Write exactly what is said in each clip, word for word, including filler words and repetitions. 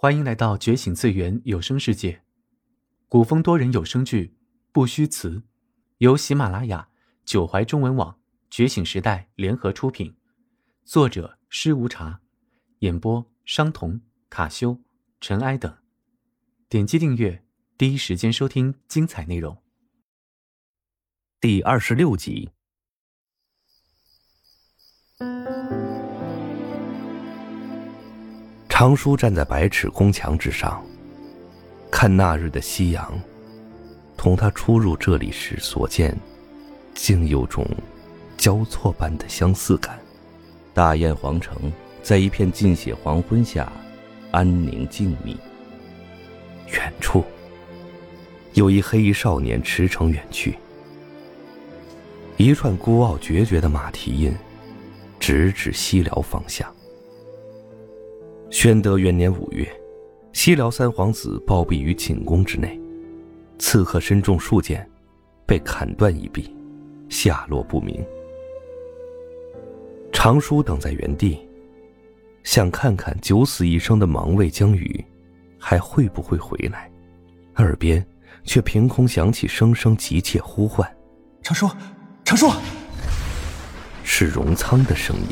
欢迎来到觉醒次元有声世界，古风多人有声剧《不虚词》，由喜马拉雅、九怀中文网、觉醒时代联合出品，作者施无茶，演播商童、卡修、尘埃等。点击订阅，第一时间收听精彩内容。 第二十六集。常叔站在百尺宫墙之上，看那日的夕阳，同他初入这里时所见，竟有种交错般的相似感。大雁皇城在一片尽血黄昏下，安宁静谧。远处，有一黑衣少年驰骋远去，一串孤傲决绝的马蹄印，直指西辽方向。宣德元年五月，西辽三皇子暴毙于寝宫之内，刺客身中数箭，被砍断一臂，下落不明。常叔等在原地，想看看九死一生的盲卫江宇还会不会回来，耳边却凭空响起声声急切呼唤：“ 常叔，常叔！” 是荣仓的声音。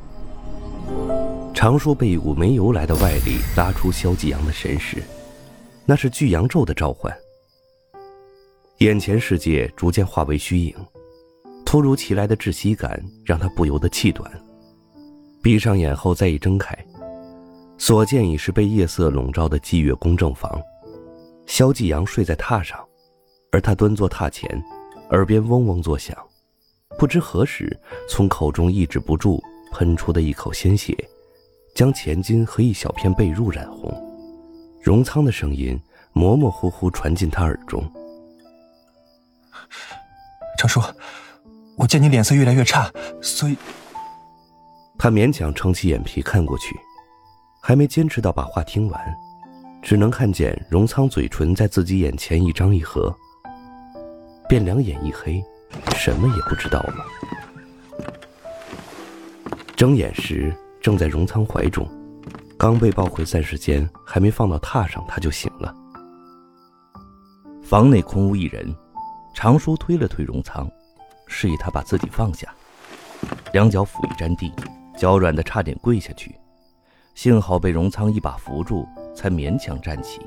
常叔被一股没由来的外力拉出萧继阳的神识，那是巨阳咒的召唤。眼前世界逐渐化为虚影，突如其来的窒息感让他不由得气短。闭上眼后再一睁开，所见已是被夜色笼罩的祭月宫正房。萧继阳睡在榻上，而他端坐榻前，耳边嗡嗡作响，不知何时从口中抑制不住喷出的一口鲜血，将前襟和一小片被褥染红。荣仓的声音模模糊糊传进他耳中：“ 常叔，我见你脸色越来越差，所以……” 他勉强撑起眼皮看过去，还没坚持到把话听完，只能看见荣仓嘴唇在自己眼前一张一合，便两眼一黑，什么也不知道了。睁眼时正在荣仓怀中，刚被抱回暂时间，还没放到榻上他就醒了。房内空无一人，常叔推了推荣仓，示意他把自己放下，两脚俯一沾地，脚软的差点跪下去，幸好被荣仓一把扶住，才勉强站起。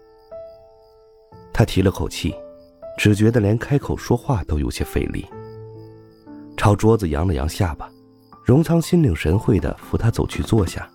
他提了口气，只觉得连开口说话都有些费力，朝桌子扬了扬下巴。荣仓心领神会地扶他走去坐下。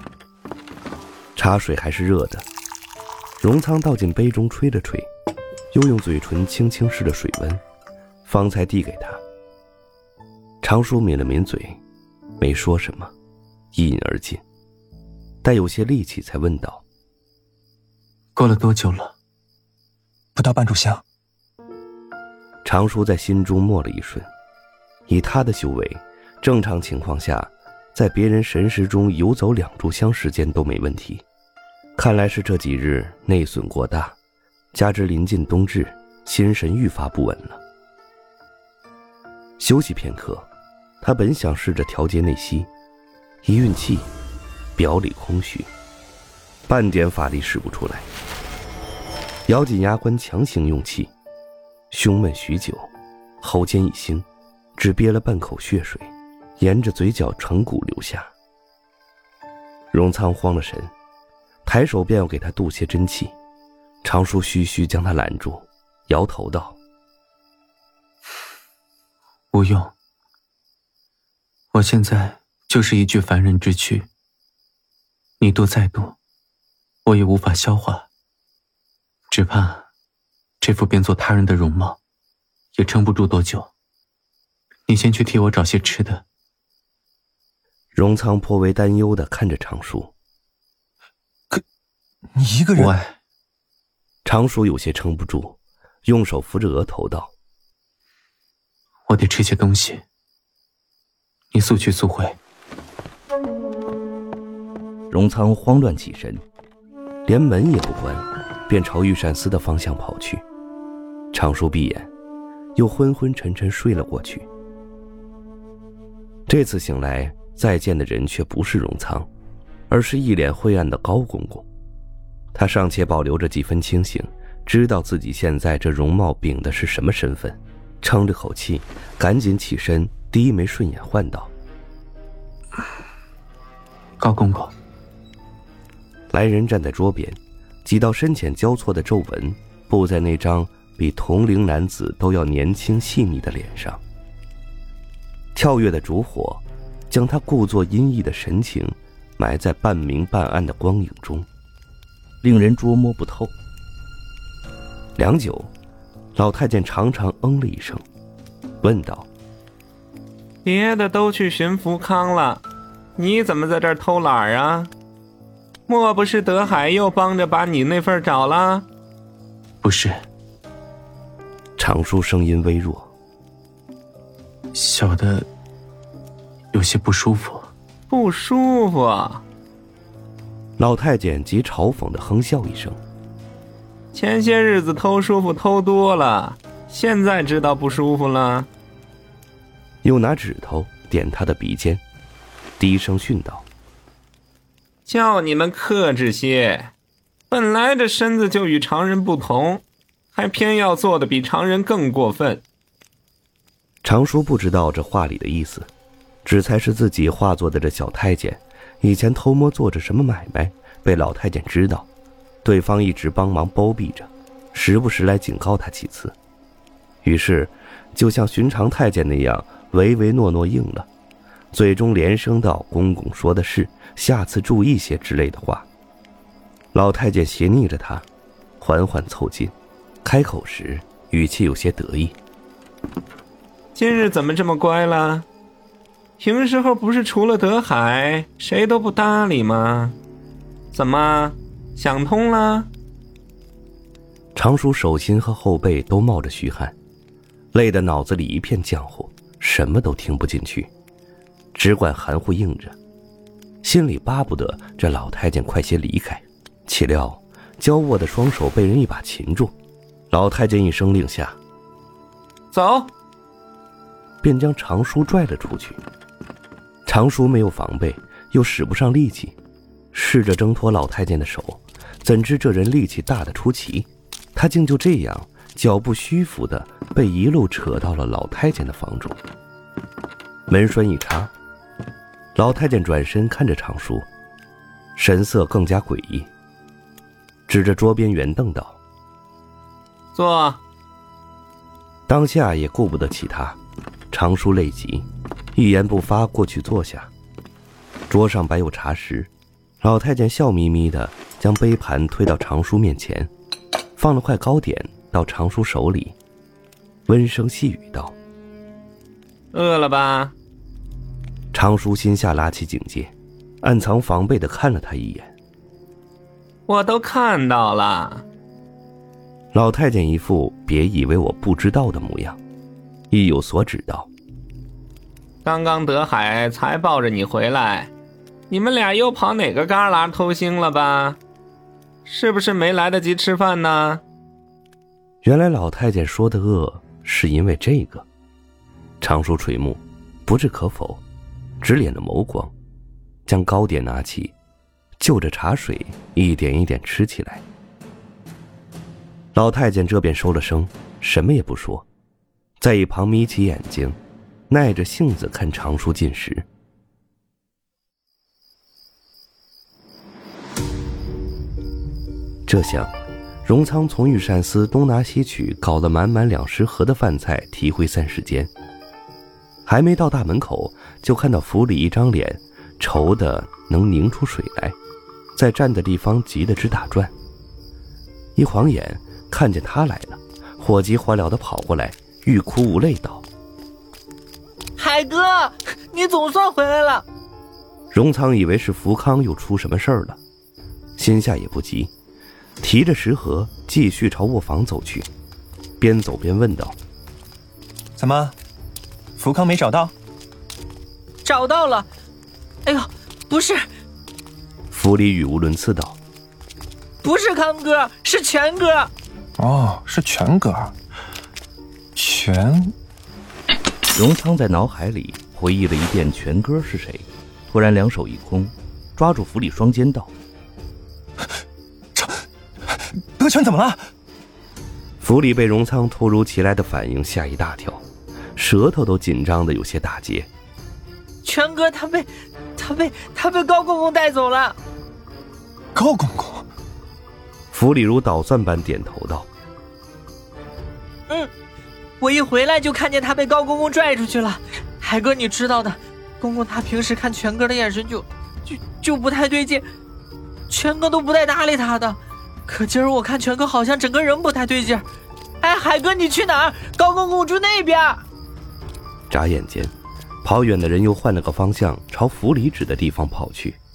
茶水还是热的，荣仓倒进杯中吹了吹，又用嘴唇轻轻试了水温，方才递给他。常叔抿了抿嘴，没说什么，一饮而尽，带有些力气才问道：“ 过了多久了？”“ 不到半炷香。” 常叔在心中默了一瞬，以他的修为，正常情况下，在别人神识中游走两炷香时间都没问题。看来是这几日内损过大，加之临近冬至，心神愈发不稳了。休息片刻，他本想试着调节内息，一运气，表里空虚，半点法力使不出来。咬紧牙关强行用气，胸闷许久，喉间一腥，只憋了半口血水，沿着嘴角成骨流下。荣仓慌了神，抬手便要给他渡些真气，常叔虚虚将他拦住，摇头道：“ 不用，我现在就是一具凡人之躯，你渡再多，我也无法消化，只怕这副变作他人的容貌也撑不住多久。你先去替我找些吃的。” 荣仓颇为担忧地看着常叔：“ 可你一个人？” 无碍。 常叔有些撑不住，用手扶着额头道：“ 我得吃些东西，你速去速回。” 荣仓慌乱起身，连门也不关，便朝御膳司的方向跑去。常叔闭眼，又昏昏沉沉睡了过去。这次醒来，再见的人却不是荣仓，而是一脸灰暗的高公公。 他尚且保留着几分清醒，知道自己现在这容貌禀的是什么身份，撑着口气赶紧起身，低眉顺眼唤道： 高公公。 来人站在桌边，几道深浅交错的皱纹布在那张比同龄男子都要年轻细腻的脸上。跳跃的烛火将他故作阴翳的神情埋在半明半暗的光影中，令人捉摸不透。良久，老太监长长嗯了一声，问道： 别的都去寻福康了，你怎么在这儿偷懒啊？莫不是德海又帮着把你那份找了？ 不是。 常叔声音微弱， 小的有些不舒服。 不舒服啊？ 老太监极嘲讽地哼笑一声。 前些日子偷舒服偷多了，现在知道不舒服了？ 又拿指头点他的鼻尖，低声训道： 叫你们克制些，本来这身子就与常人不同，还偏要做的比常人更过分。 常叔不知道这话里的意思，只猜是自己化作的这小太监以前偷摸做着什么买卖，被老太监知道，对方一直帮忙包庇着，时不时来警告他几次。于是就像寻常太监那样唯唯诺诺应了，最终连声道公公说的是，下次注意些之类的话。老太监斜睨着他，缓缓凑近，开口时语气有些得意： 今日怎么这么乖了？平时候不是除了德海谁都不搭理吗？怎么想通了？ 常叔手心和后背都冒着虚汗，累得脑子里一片浆糊，什么都听不进去，只管含糊应着，心里巴不得这老太监快些离开。岂料交握的双手被人一把擒住，老太监一声令下， 走， 便将常叔拽了出去。常叔没有防备，又使不上力气，试着挣脱老太监的手，怎知这人力气大得出奇，他竟就这样脚步虚浮的被一路扯到了老太监的房中。门栓一插，老太监转身看着常叔，神色更加诡异，指着桌边圆凳道： 坐。 当下也顾不得其他，常叔累极，一言不发过去坐下。桌上摆有茶食，老太监笑眯眯地将杯盘推到常叔面前，放了块糕点到常叔手里，温声细语道： 饿了吧？ 常叔心下拉起警戒，暗藏防备地看了他一眼。 我都看到了。 老太监一副别以为我不知道的模样，意有所指道： 刚刚德海才抱着你回来，你们俩又跑哪个旮旯偷腥了吧？是不是没来得及吃饭呢？ 原来老太监说的饿是因为这个。常叔垂目，不置可否，直敛着眸光，将糕点拿起，就着茶水一点一点吃起来。老太监这便收了声，什么也不说，在一旁眯起眼睛，耐着性子看常叔进食。这厢荣仓从御膳司东拿西取搞了满满两食盒的饭菜提回膳食间，还没到大门口，就看到府里一张脸愁得能凝出水来，在站的地方急得直打转。一晃眼看见他来了，火急火燎地跑过来，欲哭无泪道： 海哥，你总算回来了。 荣仓以为是福康又出什么事儿了，心下也不急，提着食盒继续朝卧房走去，边走边问道： 怎么，福康没找到？ 找到了。哎呦，不是。 府里语无伦次道： 不是康哥，是全哥。 哦，是全哥。全荣仓在脑海里回忆了一遍全哥是谁，突然两手一空，抓住府里双肩道： 哥全怎么了？ 府里被荣仓突如其来的反应吓一大跳，舌头都紧张的有些打结。 全哥他被他被他被高公公带走了。 高公公？ 府里如捣蒜般点头道： 嗯，我一回来就看见他被高公公拽出去了。海哥你知道的，公公他平时看全哥的眼神就就就不太对劲，全哥都不带搭理他的。可今儿我看全哥好像整个人不太对劲。哎，海哥你去哪儿？高公公住那边。 眨眼间，跑远的人又换了个方向，朝府里指的地方跑去。